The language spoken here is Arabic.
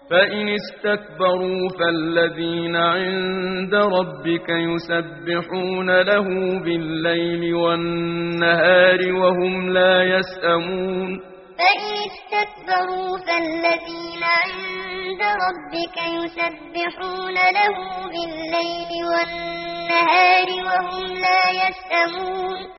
فإن استكبروا فالذين عند ربك يسبحون له بالليل والنهار وهم لا يسأمون فإن استكبروا فالذين عند ربك يسبحون له بالليل والنهار وهم لا يسأمون